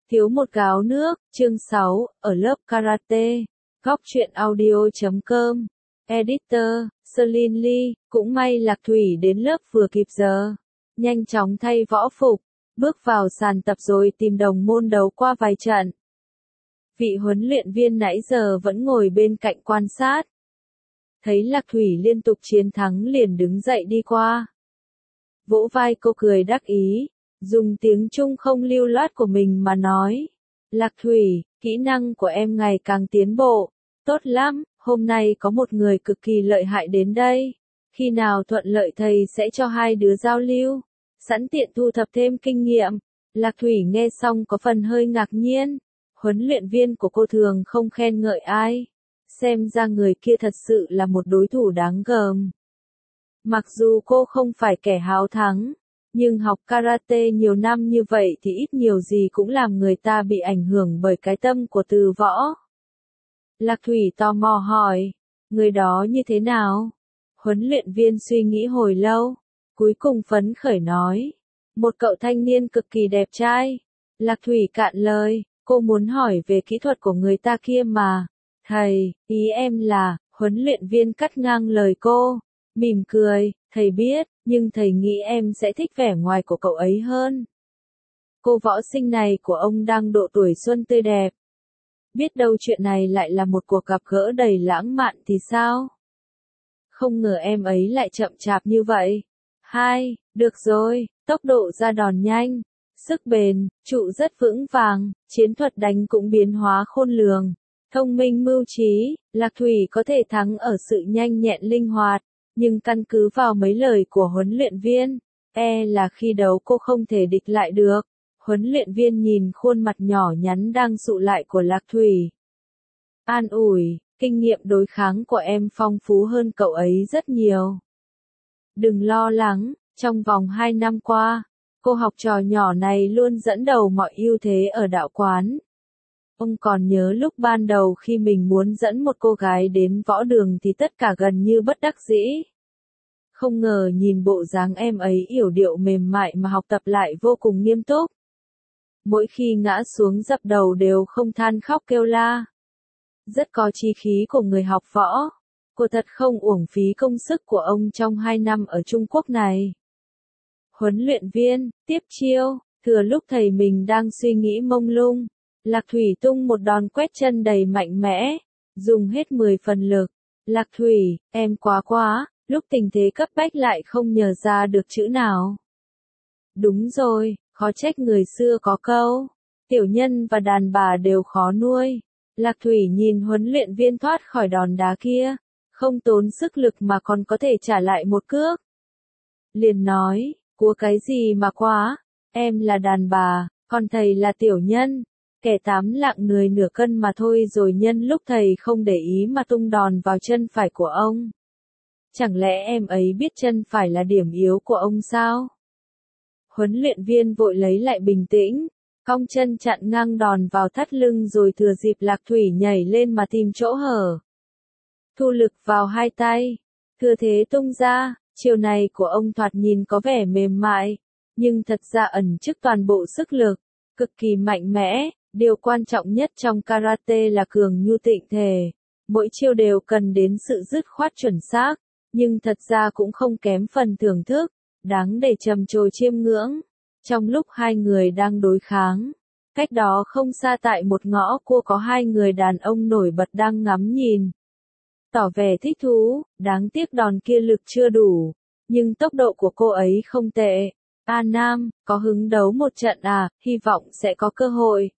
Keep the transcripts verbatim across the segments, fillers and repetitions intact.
Thiếu một gáo nước, chương sáu, ở lớp karate, góc truyện audio chấm com, editor, Celine Lee, cũng may Lạc Thủy đến lớp vừa kịp giờ. Nhanh chóng thay võ phục, bước vào sàn tập rồi tìm đồng môn đấu qua vài trận. Vị huấn luyện viên nãy giờ vẫn ngồi bên cạnh quan sát. Thấy Lạc Thủy liên tục chiến thắng liền đứng dậy đi qua. Vỗ vai cô cười đắc ý, dùng tiếng Trung không lưu loát của mình mà nói. Lạc Thủy, kỹ năng của em ngày càng tiến bộ. Tốt lắm, hôm nay có một người cực kỳ lợi hại đến đây. Khi nào thuận lợi thầy sẽ cho hai đứa giao lưu. Sẵn tiện thu thập thêm kinh nghiệm. Lạc Thủy nghe xong có phần hơi ngạc nhiên. Huấn luyện viên của cô thường không khen ngợi ai. Xem ra người kia thật sự là một đối thủ đáng gờm. Mặc dù cô không phải kẻ háo thắng, nhưng học karate nhiều năm như vậy thì ít nhiều gì cũng làm người ta bị ảnh hưởng bởi cái tâm của từ võ. Lạc Thủy tò mò hỏi, người đó như thế nào? Huấn luyện viên suy nghĩ hồi lâu, cuối cùng phấn khởi nói, một cậu thanh niên cực kỳ đẹp trai. Lạc Thủy cạn lời, cô muốn hỏi về kỹ thuật của người ta kia mà. Thầy, ý em là, huấn luyện viên cắt ngang lời cô, mỉm cười, thầy biết, nhưng thầy nghĩ em sẽ thích vẻ ngoài của cậu ấy hơn. Cô võ sinh này của ông đang độ tuổi xuân tươi đẹp. Biết đâu chuyện này lại là một cuộc gặp gỡ đầy lãng mạn thì sao? Không ngờ em ấy lại chậm chạp như vậy. Hai, được rồi, tốc độ ra đòn nhanh, sức bền, trụ rất vững vàng, chiến thuật đánh cũng biến hóa khôn lường. Thông minh mưu trí, Lạc Thủy có thể thắng ở sự nhanh nhẹn linh hoạt, nhưng căn cứ vào mấy lời của huấn luyện viên, e là khi đấu cô không thể địch lại được. Huấn luyện viên nhìn khuôn mặt nhỏ nhắn đang sụ lại của Lạc Thủy. An ủi, kinh nghiệm đối kháng của em phong phú hơn cậu ấy rất nhiều. Đừng lo lắng, trong vòng hai năm qua, cô học trò nhỏ này luôn dẫn đầu mọi ưu thế ở đạo quán. Ông còn nhớ lúc ban đầu khi mình muốn dẫn một cô gái đến võ đường thì tất cả gần như bất đắc dĩ. Không ngờ nhìn bộ dáng em ấy yểu điệu mềm mại mà học tập lại vô cùng nghiêm túc. Mỗi khi ngã xuống dập đầu đều không than khóc kêu la. Rất có chí khí của người học võ. Cô thật không uổng phí công sức của ông trong hai năm ở Trung Quốc này. Huấn luyện viên, tiếp chiêu, thừa lúc thầy mình đang suy nghĩ mông lung. Lạc Thủy tung một đòn quét chân đầy mạnh mẽ, dùng hết mười phần lực. Lạc Thủy, em quá quá, lúc tình thế cấp bách lại không nhờ ra được chữ nào. Đúng rồi, khó trách người xưa có câu, tiểu nhân và đàn bà đều khó nuôi. Lạc Thủy nhìn huấn luyện viên thoát khỏi đòn đá kia, không tốn sức lực mà còn có thể trả lại một cước. Liền nói, cua cái gì mà quá, em là đàn bà, còn thầy là tiểu nhân. Kẻ tám lạng người nửa cân mà thôi rồi nhân lúc thầy không để ý mà tung đòn vào chân phải của ông. Chẳng lẽ em ấy biết chân phải là điểm yếu của ông sao? Huấn luyện viên vội lấy lại bình tĩnh, cong chân chặn ngang đòn vào thắt lưng rồi thừa dịp Lạc Thủy nhảy lên mà tìm chỗ hở. Thu lực vào hai tay, thừa thế tung ra, chiều này của ông thoạt nhìn có vẻ mềm mại, nhưng thật ra ẩn chứa toàn bộ sức lực, cực kỳ mạnh mẽ. Điều quan trọng nhất trong karate là cường nhu tịnh thể. Mỗi chiêu đều cần đến sự dứt khoát chuẩn xác, nhưng thật ra cũng không kém phần thưởng thức, đáng để trầm trồ chiêm ngưỡng. Trong lúc hai người đang đối kháng, cách đó không xa tại một ngõ cua có hai người đàn ông nổi bật đang ngắm nhìn. Tỏ vẻ thích thú, đáng tiếc đòn kia lực chưa đủ, nhưng tốc độ của cô ấy không tệ. A Nam, có hứng đấu một trận à, hy vọng sẽ có cơ hội.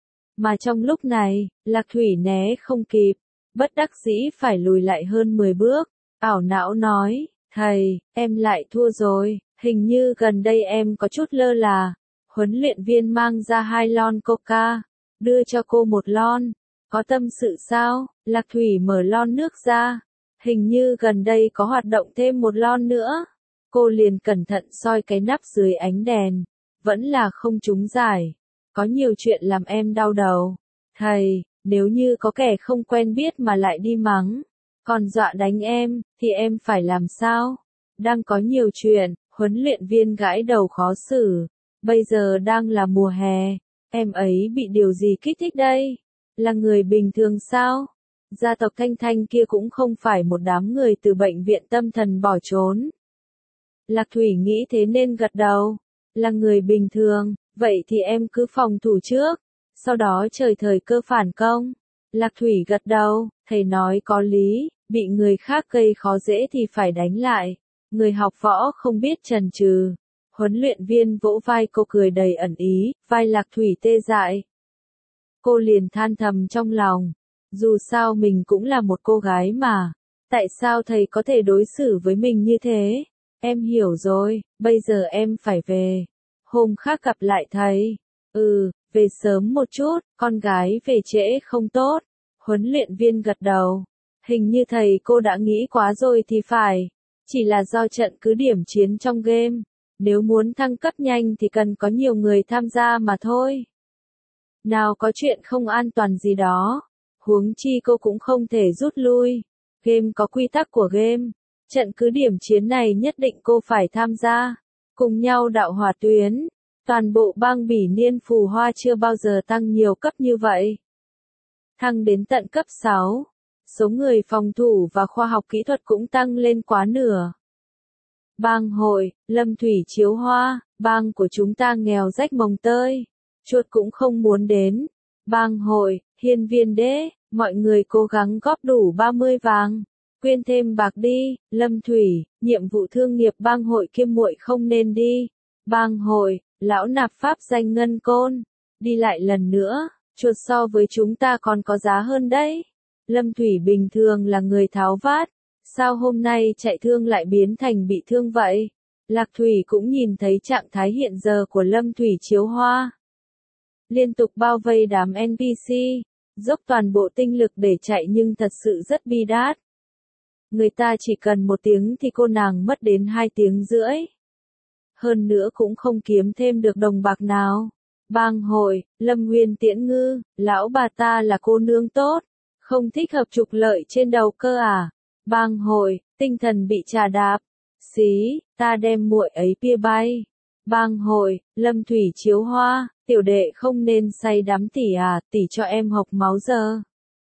Mà trong lúc này, Lạc Thủy né không kịp, bất đắc dĩ phải lùi lại hơn mười bước, ảo não nói, thầy, em lại thua rồi, hình như gần đây em có chút lơ là. Huấn luyện viên mang ra hai lon coca, đưa cho cô một lon, có tâm sự sao? Lạc Thủy mở lon nước ra, hình như gần đây có hoạt động thêm một lon nữa. Cô liền cẩn thận soi cái nắp dưới ánh đèn, vẫn là không trúng giải. Có nhiều chuyện làm em đau đầu. Thầy, nếu như có kẻ không quen biết mà lại đi mắng, còn dọa đánh em, thì em phải làm sao? Đang có nhiều chuyện, huấn luyện viên gãi đầu khó xử. Bây giờ đang là mùa hè, Em ấy bị điều gì kích thích đây? Là người bình thường sao? Gia tộc Thanh Thanh kia cũng không phải một đám người từ bệnh viện tâm thần bỏ trốn. Lạc Thủy nghĩ thế nên gật đầu. Là người bình thường, vậy thì em cứ phòng thủ trước, sau đó chờ thời cơ phản công. Lạc Thủy gật đầu, thầy nói có lý, bị người khác gây khó dễ thì phải đánh lại. Người học võ không biết chần chừ. Huấn luyện viên vỗ vai cô cười đầy ẩn ý, vai Lạc Thủy tê dại. Cô liền than thầm trong lòng. Dù sao mình cũng là một cô gái mà. Tại sao thầy có thể đối xử với mình như thế? Em hiểu rồi, bây giờ em phải về. Hôm khác gặp lại thầy. Ừ, về sớm một chút, con gái về trễ không tốt. Huấn luyện viên gật đầu. Hình như thầy cô đã nghĩ quá rồi thì phải. Chỉ là do trận cứ điểm chiến trong game. Nếu muốn thăng cấp nhanh thì cần có nhiều người tham gia mà thôi. Nào có chuyện không an toàn gì đó. Huống chi cô cũng không thể rút lui. Game có quy tắc của game. Trận cứ điểm chiến này nhất định cô phải tham gia. Cùng nhau đạo hỏa tuyến. Toàn bộ bang Bỉ Niên Phù Hoa chưa bao giờ tăng nhiều cấp như vậy. Thăng đến tận cấp sáu. Số người phòng thủ và khoa học kỹ thuật cũng tăng lên quá nửa. Bang hội, Lâm Thủy Chiếu Hoa, bang của chúng ta nghèo rách mồng tơi. Chuột cũng không muốn đến. Bang hội, Hiên Viên Đế, mọi người cố gắng góp đủ ba mươi vàng. Quyên thêm bạc đi, Lâm Thủy, nhiệm vụ thương nghiệp bang hội Kim muội không nên đi. Bang hội, lão nạp pháp danh ngân côn. Đi lại lần nữa, chuột so với chúng ta còn có giá hơn đấy. Lâm Thủy bình thường là người tháo vát. Sao hôm nay chạy thương lại biến thành bị thương vậy? Lạc Thủy cũng nhìn thấy trạng thái hiện giờ của Lâm Thủy Chiếu Hoa. Liên tục bao vây đám en pê xê, dốc toàn bộ tinh lực để chạy nhưng thật sự rất bi đát. Người ta chỉ cần một tiếng thì cô nàng mất đến hai tiếng rưỡi. Hơn nữa cũng không kiếm thêm được đồng bạc nào. Bang hội, Lâm Nguyên Tiễn Ngư, lão bà ta là cô nương tốt, không thích hợp trục lợi trên đầu cơ à. Bang hội, tinh thần bị trà đạp. Xí, ta đem muội ấy pia bay. Bang hội, Lâm Thủy Chiếu Hoa, tiểu đệ không nên say đắm tỷ à, tỷ cho em hộc máu giờ.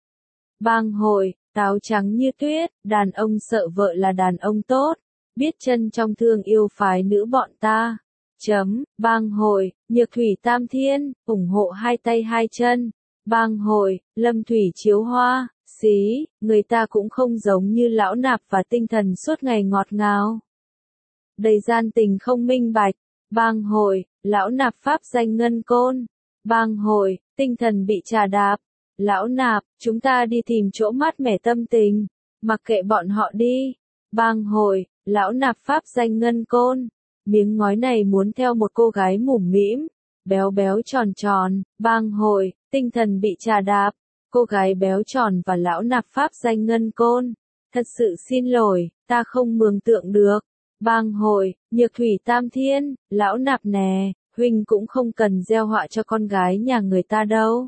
Bang hội, táo trắng như tuyết, đàn ông sợ vợ là đàn ông tốt, biết chân trong thương yêu phái nữ bọn ta. Chấm, bang hội, Nhược Thủy Tam Thiên, ủng hộ hai tay hai chân. Bang hội, Lâm Thủy Chiếu Hoa, xí, người ta cũng không giống như lão nạp và tinh thần suốt ngày ngọt ngào. Đầy gian tình không minh bạch. Bang hội, lão nạp pháp danh ngân côn. Bang hội, tinh thần bị trà đạp. Lão nạp, chúng ta đi tìm chỗ mát mẻ tâm tình. Mặc kệ bọn họ đi. Bang hội, lão nạp pháp danh ngân côn. Miếng ngói này muốn theo một cô gái mủm mĩm, béo béo tròn tròn. Bang hội, tinh thần bị trà đạp. Cô gái béo tròn và lão nạp pháp danh ngân côn. Thật sự xin lỗi, ta không mường tượng được. Bang hội, Nhược Thủy Tam Thiên, lão nạp nè, huynh cũng không cần gieo họa cho con gái nhà người ta đâu.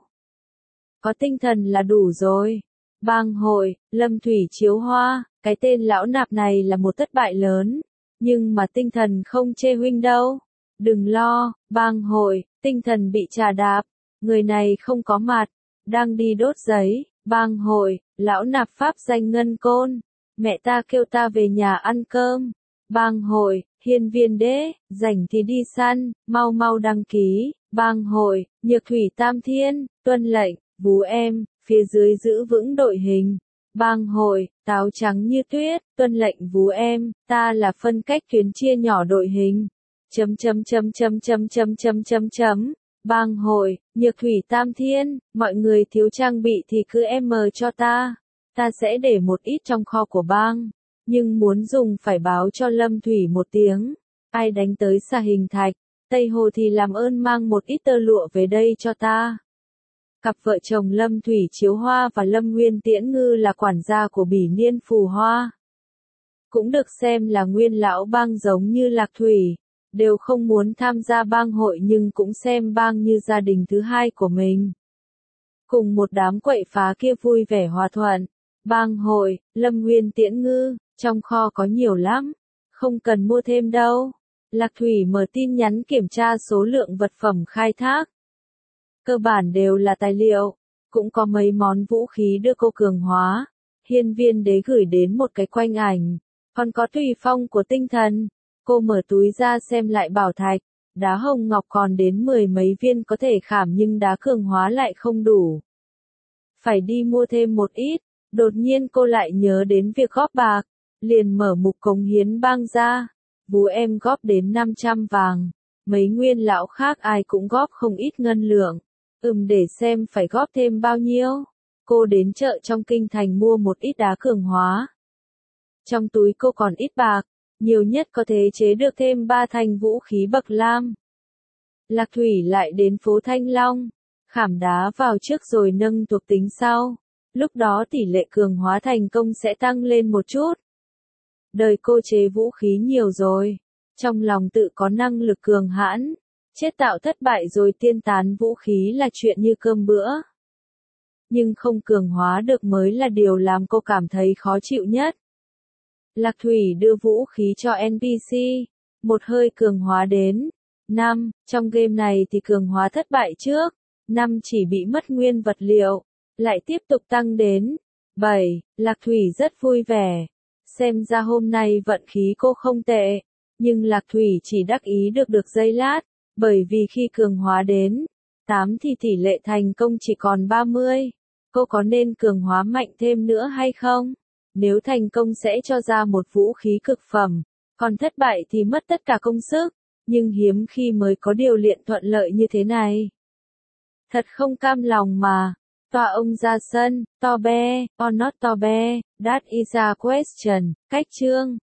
Có tinh thần là đủ rồi. Bang hội, Lâm Thủy Chiếu Hoa, cái tên lão nạp này là một thất bại lớn, nhưng mà tinh thần không chê huynh đâu. Đừng lo, bang hội, tinh thần bị trà đạp, người này không có mặt, đang đi đốt giấy. Bang hội, lão nạp pháp danh ngân côn, mẹ ta kêu ta về nhà ăn cơm. Bang hội, Hiên Viên Đế, rảnh thì đi săn, mau mau đăng ký. Bang hội, Nhược Thủy Tam Thiên, tuân lệnh, vú em, phía dưới giữ vững đội hình. Bang hội, táo trắng như tuyết, tuân lệnh vú em, ta là phân cách tuyến chia nhỏ đội hình. Chấm chấm chấm chấm chấm chấm chấm chấm chấm. Bang hội, Nhược Thủy Tam Thiên, mọi người thiếu trang bị thì cứ em cho ta. Ta sẽ để một ít trong kho của bang. Nhưng muốn dùng phải báo cho Lâm Thủy một tiếng. Ai đánh tới Xà Hình Thạch, Tây Hồ thì làm ơn mang một ít tơ lụa về đây cho ta. Cặp vợ chồng Lâm Thủy Chiếu Hoa và Lâm Nguyên Tiễn Ngư là quản gia của Bỉ Niên Phù Hoa. Cũng được xem là nguyên lão bang giống như Lạc Thủy. Đều không muốn tham gia bang hội nhưng cũng xem bang như gia đình thứ hai của mình. Cùng một đám quậy phá kia vui vẻ hòa thuận. Bang hội, Lâm Nguyên Tiễn Ngư, trong kho có nhiều lắm, không cần mua thêm đâu. Lạc Thủy mở tin nhắn kiểm tra số lượng vật phẩm khai thác. cơ bản đều là tài liệu, cũng có mấy món vũ khí đưa cô cường hóa. Hiên Viên Đế gửi đến một cái quanh ảnh, còn có tùy phong của tinh thần. Cô mở túi ra xem lại bảo thạch, đá hồng ngọc còn đến mười mấy viên có thể khảm nhưng đá cường hóa lại không đủ. Phải đi mua thêm một ít, đột nhiên cô lại nhớ đến việc góp bạc, liền mở mục cống hiến bang ra. Vú em góp đến năm trăm vàng, mấy nguyên lão khác ai cũng góp không ít ngân lượng. Ừm để xem phải góp thêm bao nhiêu. Cô đến chợ trong kinh thành mua một ít đá cường hóa. Trong túi cô còn ít bạc, nhiều nhất có thể chế được thêm ba thanh vũ khí bậc lam. Lạc Thủy lại đến phố Thanh Long, khảm đá vào trước rồi nâng thuộc tính sau. Lúc đó tỷ lệ cường hóa thành công sẽ tăng lên một chút. Đời cô chế vũ khí nhiều rồi, trong lòng tự có năng lực cường hãn, chế tạo thất bại rồi tiên tán vũ khí là chuyện như cơm bữa. Nhưng không cường hóa được mới là điều làm cô cảm thấy khó chịu nhất. Lạc Thủy đưa vũ khí cho en pê xê, một hơi cường hóa đến năm, trong game này thì cường hóa thất bại trước, năm chỉ bị mất nguyên vật liệu, lại tiếp tục tăng đến bảy, Lạc Thủy rất vui vẻ. Xem ra hôm nay vận khí cô không tệ, nhưng Lạc Thủy chỉ đắc ý được được giây lát, bởi vì khi cường hóa đến tám thì tỷ lệ thành công chỉ còn ba mươi. Cô có nên cường hóa mạnh thêm nữa hay không? Nếu thành công sẽ cho ra một vũ khí cực phẩm, còn thất bại thì mất tất cả công sức, nhưng hiếm khi mới có điều luyện thuận lợi như thế này. Thật không cam lòng mà. Tòa ông ra sân, to be, or not to be, that is a question, cách chương.